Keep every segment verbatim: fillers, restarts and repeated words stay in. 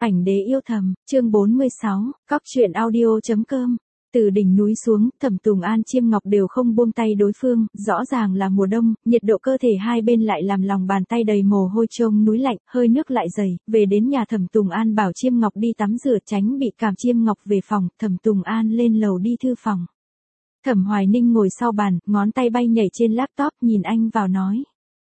Ảnh đế yêu thầm, chương bốn mươi sáu, cóc truyện audio.com. Từ đỉnh núi xuống, Thẩm Tùng An Chiêm Ngọc đều không buông tay đối phương, rõ ràng là mùa đông, nhiệt độ cơ thể hai bên lại làm lòng bàn tay đầy mồ hôi trông núi lạnh, hơi nước lại dày, về đến nhà Thẩm Tùng An bảo Chiêm Ngọc đi tắm rửa tránh bị cảm. Chiêm Ngọc về phòng, Thẩm Tùng An lên lầu đi thư phòng. Thẩm Hoài Ninh ngồi sau bàn, ngón tay bay nhảy trên laptop nhìn anh vào nói.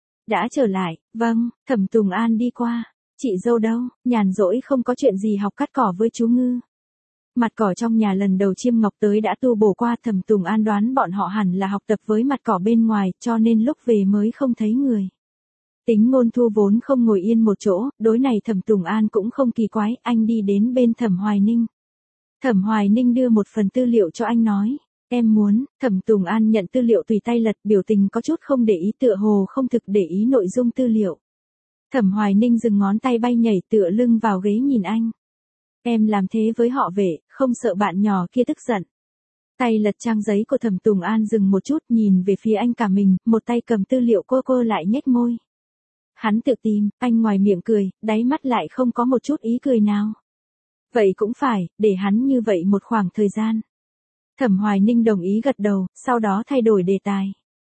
Đã trở lại, vâng, Thẩm Tùng An đi qua. Chị dâu đâu, nhàn rỗi không có chuyện gì học cắt cỏ với chú Ngư. Mặt cỏ trong nhà lần đầu Chiêm Ngọc tới đã tu bổ qua. Thẩm Tùng An đoán bọn họ hẳn là học tập với mặt cỏ bên ngoài, cho nên lúc về mới không thấy người. Tính Ngôn Thu vốn không ngồi yên một chỗ, đối này Thẩm Tùng An cũng không kỳ quái, anh đi đến bên Thẩm Hoài Ninh. Thẩm Hoài Ninh đưa một phần tư liệu cho anh nói, em muốn. Thẩm Tùng An nhận tư liệu tùy tay lật, biểu tình có chút không để ý, tựa hồ không thực để ý nội dung tư liệu. Thẩm Hoài Ninh dừng ngón tay bay nhảy tựa lưng vào ghế nhìn anh. Em làm thế với họ vệ, không sợ bạn nhỏ kia tức giận. Tay lật trang giấy của Thẩm Tùng An dừng một chút nhìn về phía anh cả mình, một tay cầm tư liệu cô cô lại nhếch môi. Hắn tự tìm, anh ngoài miệng cười, đáy mắt lại không có một chút ý cười nào. Vậy cũng phải, để hắn như vậy một khoảng thời gian. Thẩm Hoài Ninh đồng ý gật đầu, sau đó thay đổi đề tài.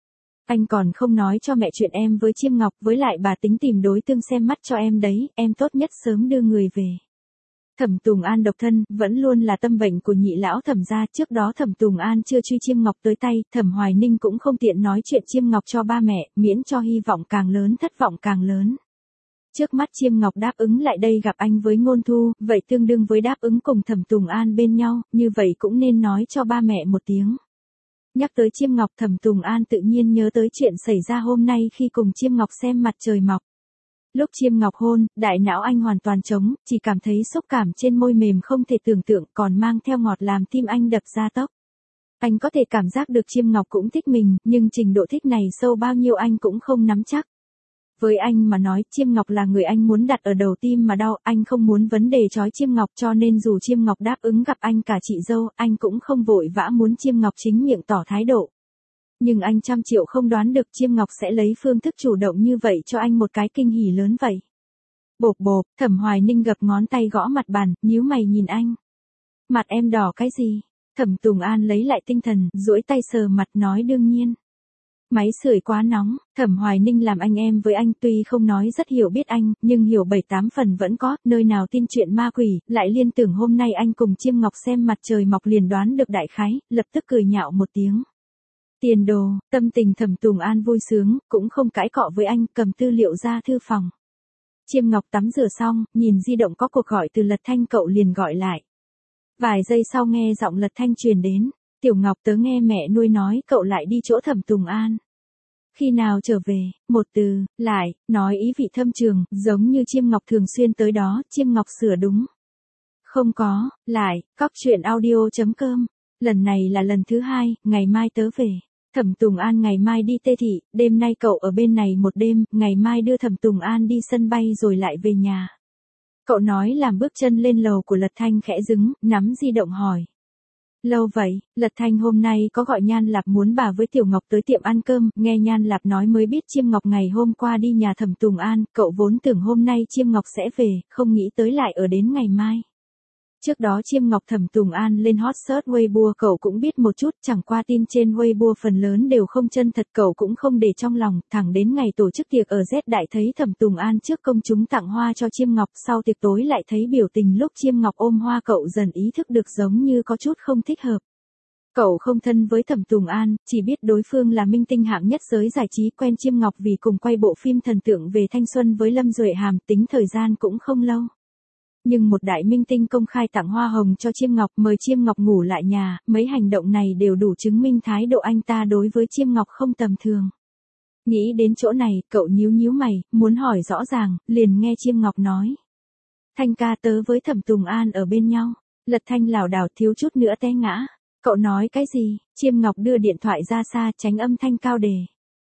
Anh còn không nói cho mẹ chuyện em với Chiêm Ngọc, với lại bà tính tìm đối tượng xem mắt cho em đấy, em tốt nhất sớm đưa người về. Thẩm Tùng An độc thân, vẫn luôn là tâm bệnh của nhị lão Thẩm gia, trước đó Thẩm Tùng An chưa truy Chiêm Ngọc tới tay, Thẩm Hoài Ninh cũng không tiện nói chuyện Chiêm Ngọc cho ba mẹ, miễn cho hy vọng càng lớn thất vọng càng lớn. Trước mắt Chiêm Ngọc đáp ứng lại đây gặp anh với Ngôn Thu, vậy tương đương với đáp ứng cùng Thẩm Tùng An bên nhau, như vậy cũng nên nói cho ba mẹ một tiếng. Nhắc tới Chiêm Ngọc, Thẩm Tùng An tự nhiên nhớ tới chuyện xảy ra hôm nay khi cùng Chiêm Ngọc xem mặt trời mọc. Lúc Chiêm Ngọc hôn, đại não anh hoàn toàn trống, chỉ cảm thấy xúc cảm trên môi mềm không thể tưởng tượng, còn mang theo ngọt làm tim anh đập ra tốc. Anh có thể cảm giác được Chiêm Ngọc cũng thích mình, nhưng trình độ thích này sâu bao nhiêu anh cũng không nắm chắc. Với anh mà nói, Chiêm Ngọc là người anh muốn đặt ở đầu tim mà đau, anh không muốn vấn đề trói Chiêm Ngọc, cho nên dù Chiêm Ngọc đáp ứng gặp anh cả chị dâu, anh cũng không vội vã muốn Chiêm Ngọc chính miệng tỏ thái độ. Nhưng anh trăm triệu không đoán được Chiêm Ngọc sẽ lấy phương thức chủ động như vậy cho anh một cái kinh hỉ lớn vậy. Bộp bộp, Thẩm Hoài Ninh gập ngón tay gõ mặt bàn, nhíu mày nhìn anh. Mặt em đỏ cái gì? Thẩm Tùng An lấy lại tinh thần, duỗi tay sờ mặt nói đương nhiên. Máy sưởi quá nóng. Thẩm Hoài Ninh làm anh em với anh, tuy không nói rất hiểu biết anh, nhưng hiểu bảy tám phần vẫn có, nơi nào tin chuyện ma quỷ, lại liên tưởng hôm nay anh cùng Chiêm Ngọc xem mặt trời mọc liền đoán được đại khái, lập tức cười nhạo một tiếng. Tiền đồ. Tâm tình Thẩm Tùng An vui sướng, cũng không cãi cọ với anh, cầm tư liệu ra thư phòng. Chiêm Ngọc tắm rửa xong, nhìn di động có cuộc gọi từ Lật Thanh, cậu liền gọi lại. Vài giây sau nghe giọng Lật Thanh truyền đến, Tiểu Ngọc tớ nghe mẹ nuôi nói cậu lại đi chỗ Thẩm Tùng An. Khi nào trở về? Một từ, lại, nói ý vị thâm trường, giống như Chiêm Ngọc thường xuyên tới đó. Chiêm Ngọc sửa đúng. Không có, lại, cóc truyện audio.com. Lần này là lần thứ hai, ngày mai tớ về. Thẩm Tùng An ngày mai đi Tê Thị, đêm nay cậu ở bên này một đêm, ngày mai đưa Thẩm Tùng An đi sân bay rồi lại về nhà. Cậu nói làm bước chân lên lầu của Lật Thanh khẽ dứng, nắm di động hỏi. Lâu vậy, Lật Thanh hôm nay có gọi Nhan Lạp muốn bà với Tiểu Ngọc tới tiệm ăn cơm, nghe Nhan Lạp nói mới biết Chiêm Ngọc ngày hôm qua đi nhà Thẩm Tùng An, cậu vốn tưởng hôm nay Chiêm Ngọc sẽ về, không nghĩ tới lại ở đến ngày mai. Trước đó Chiêm Ngọc Thẩm Tùng An lên hot search Weibo cậu cũng biết một chút, chẳng qua tin trên Weibo phần lớn đều không chân thật, cậu cũng không để trong lòng, thẳng đến ngày tổ chức tiệc ở Z Đại thấy Thẩm Tùng An trước công chúng tặng hoa cho Chiêm Ngọc, sau tiệc tối lại thấy biểu tình lúc Chiêm Ngọc ôm hoa, cậu dần ý thức được giống như có chút không thích hợp. Cậu không thân với Thẩm Tùng An, chỉ biết đối phương là minh tinh hạng nhất giới giải trí, quen Chiêm Ngọc vì cùng quay bộ phim thần tượng về thanh xuân với Lâm Duệ Hàm, tính thời gian cũng không lâu. Nhưng một đại minh tinh công khai tặng hoa hồng cho Chiêm Ngọc, mời Chiêm Ngọc ngủ lại nhà, mấy hành động này đều đủ chứng minh thái độ anh ta đối với Chiêm Ngọc không tầm thường. Nghĩ đến chỗ này, cậu nhíu nhíu mày, muốn hỏi rõ ràng, liền nghe Chiêm Ngọc nói. Thanh ca tớ với Thẩm Tùng An ở bên nhau. Lật Thanh lảo đảo thiếu chút nữa té ngã. Cậu nói cái gì? Chiêm Ngọc đưa điện thoại ra xa, tránh âm thanh cao đề.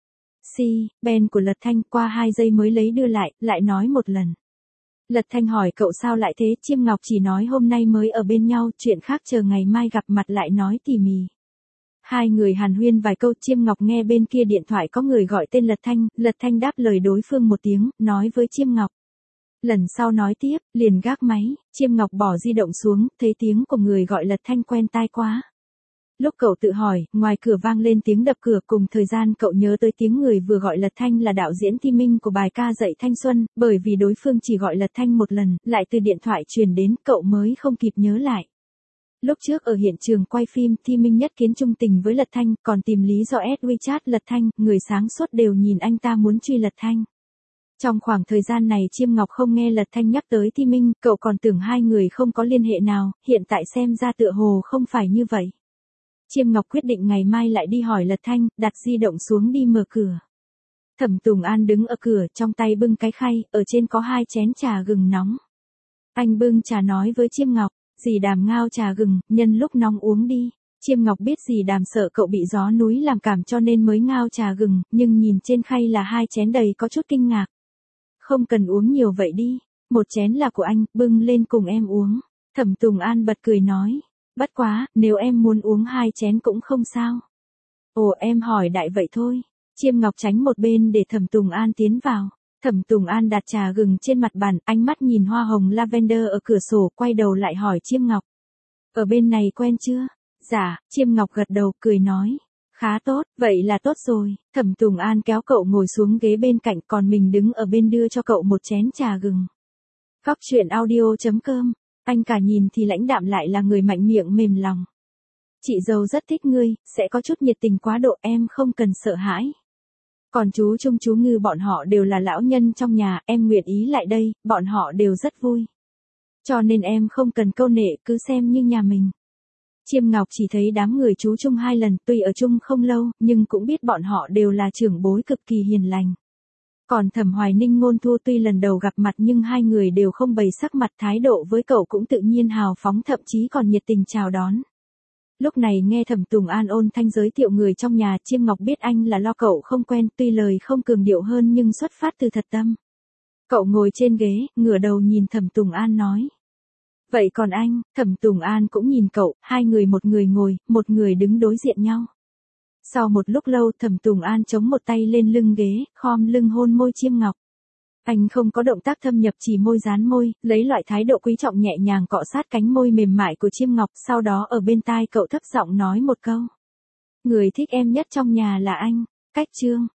Si, Ben của Lật Thanh qua hai giây mới lấy đưa lại, lại nói một lần. Lật Thanh hỏi cậu sao lại thế, Chiêm Ngọc chỉ nói hôm nay mới ở bên nhau, chuyện khác chờ ngày mai gặp mặt lại nói tỉ mỉ. Hai người hàn huyên vài câu, Chiêm Ngọc nghe bên kia điện thoại có người gọi tên Lật Thanh, Lật Thanh đáp lời đối phương một tiếng, nói với Chiêm Ngọc. Lần sau nói tiếp, liền gác máy, Chiêm Ngọc bỏ di động xuống, thấy tiếng của người gọi Lật Thanh quen tai quá. Lúc cậu tự hỏi, ngoài cửa vang lên tiếng đập cửa, cùng thời gian cậu nhớ tới tiếng người vừa gọi Lật Thanh là đạo diễn Thi Minh của bài ca dạy thanh xuân, bởi vì đối phương chỉ gọi Lật Thanh một lần, lại từ điện thoại truyền đến, cậu mới không kịp nhớ lại. Lúc trước ở hiện trường quay phim, Thi Minh nhất kiến trung tình với Lật Thanh, còn tìm lý do add WeChat Lật Thanh, người sáng suốt đều nhìn anh ta muốn truy Lật Thanh. Trong khoảng thời gian này Chiêm Ngọc không nghe Lật Thanh nhắc tới Thi Minh, cậu còn tưởng hai người không có liên hệ nào, hiện tại xem ra tựa hồ không phải như vậy. Chiêm Ngọc quyết định ngày mai lại đi hỏi Lật Thanh, đặt di động xuống đi mở cửa. Thẩm Tùng An đứng ở cửa, trong tay bưng cái khay, ở trên có hai chén trà gừng nóng. Anh bưng trà nói với Chiêm Ngọc, dì Đàm ngao trà gừng, nhân lúc nóng uống đi. Chiêm Ngọc biết dì Đàm sợ cậu bị gió núi làm cảm cho nên mới ngao trà gừng, nhưng nhìn trên khay là hai chén đầy có chút kinh ngạc. Không cần uống nhiều vậy đi, một chén là của anh, bưng lên cùng em uống. Thẩm Tùng An bật cười nói, bất quá, nếu em muốn uống hai chén cũng không sao. Ồ, em hỏi đại vậy thôi. Chiêm Ngọc tránh một bên để Thẩm Tùng An tiến vào. Thẩm Tùng An đặt trà gừng trên mặt bàn, ánh mắt nhìn hoa hồng lavender ở cửa sổ, quay đầu lại hỏi Chiêm Ngọc. Ở bên này quen chưa? Dạ, Chiêm Ngọc gật đầu, cười nói. Khá tốt, vậy là tốt rồi. Thẩm Tùng An kéo cậu ngồi xuống ghế bên cạnh, còn mình đứng ở bên đưa cho cậu một chén trà gừng. Góc truyện audio chấm com. Anh cả nhìn thì lãnh đạm lại là người mạnh miệng mềm lòng. Chị dâu rất thích ngươi, sẽ có chút nhiệt tình quá độ, em không cần sợ hãi. Còn chú Trung chú Ngư bọn họ đều là lão nhân trong nhà, em nguyện ý lại đây, bọn họ đều rất vui. Cho nên em không cần câu nệ, cứ xem như nhà mình. Chiêm Ngọc chỉ thấy đám người chú Trung hai lần, tuy ở chung không lâu, nhưng cũng biết bọn họ đều là trưởng bối cực kỳ hiền lành. Còn Thẩm Hoài Ninh Ngôn Thu tuy lần đầu gặp mặt nhưng hai người đều không bày sắc mặt, thái độ với cậu cũng tự nhiên hào phóng, thậm chí còn nhiệt tình chào đón. Lúc này nghe Thẩm Tùng An ôn thanh giới thiệu người trong nhà, Chiêm Ngọc biết anh là lo cậu không quen, tuy lời không cường điệu hơn nhưng xuất phát từ thật tâm. Cậu ngồi trên ghế, ngửa đầu nhìn Thẩm Tùng An nói. Vậy còn anh? Thẩm Tùng An cũng nhìn cậu, hai người một người ngồi, một người đứng đối diện nhau. Sau một lúc lâu Thẩm Tùng An chống một tay lên lưng ghế, khom lưng hôn môi Chiêm Ngọc. Anh không có động tác thâm nhập, chỉ môi dán môi, lấy loại thái độ quý trọng nhẹ nhàng cọ sát cánh môi mềm mại của Chiêm Ngọc, sau đó ở bên tai cậu thấp giọng nói một câu. Người thích em nhất trong nhà là anh. Cách chương.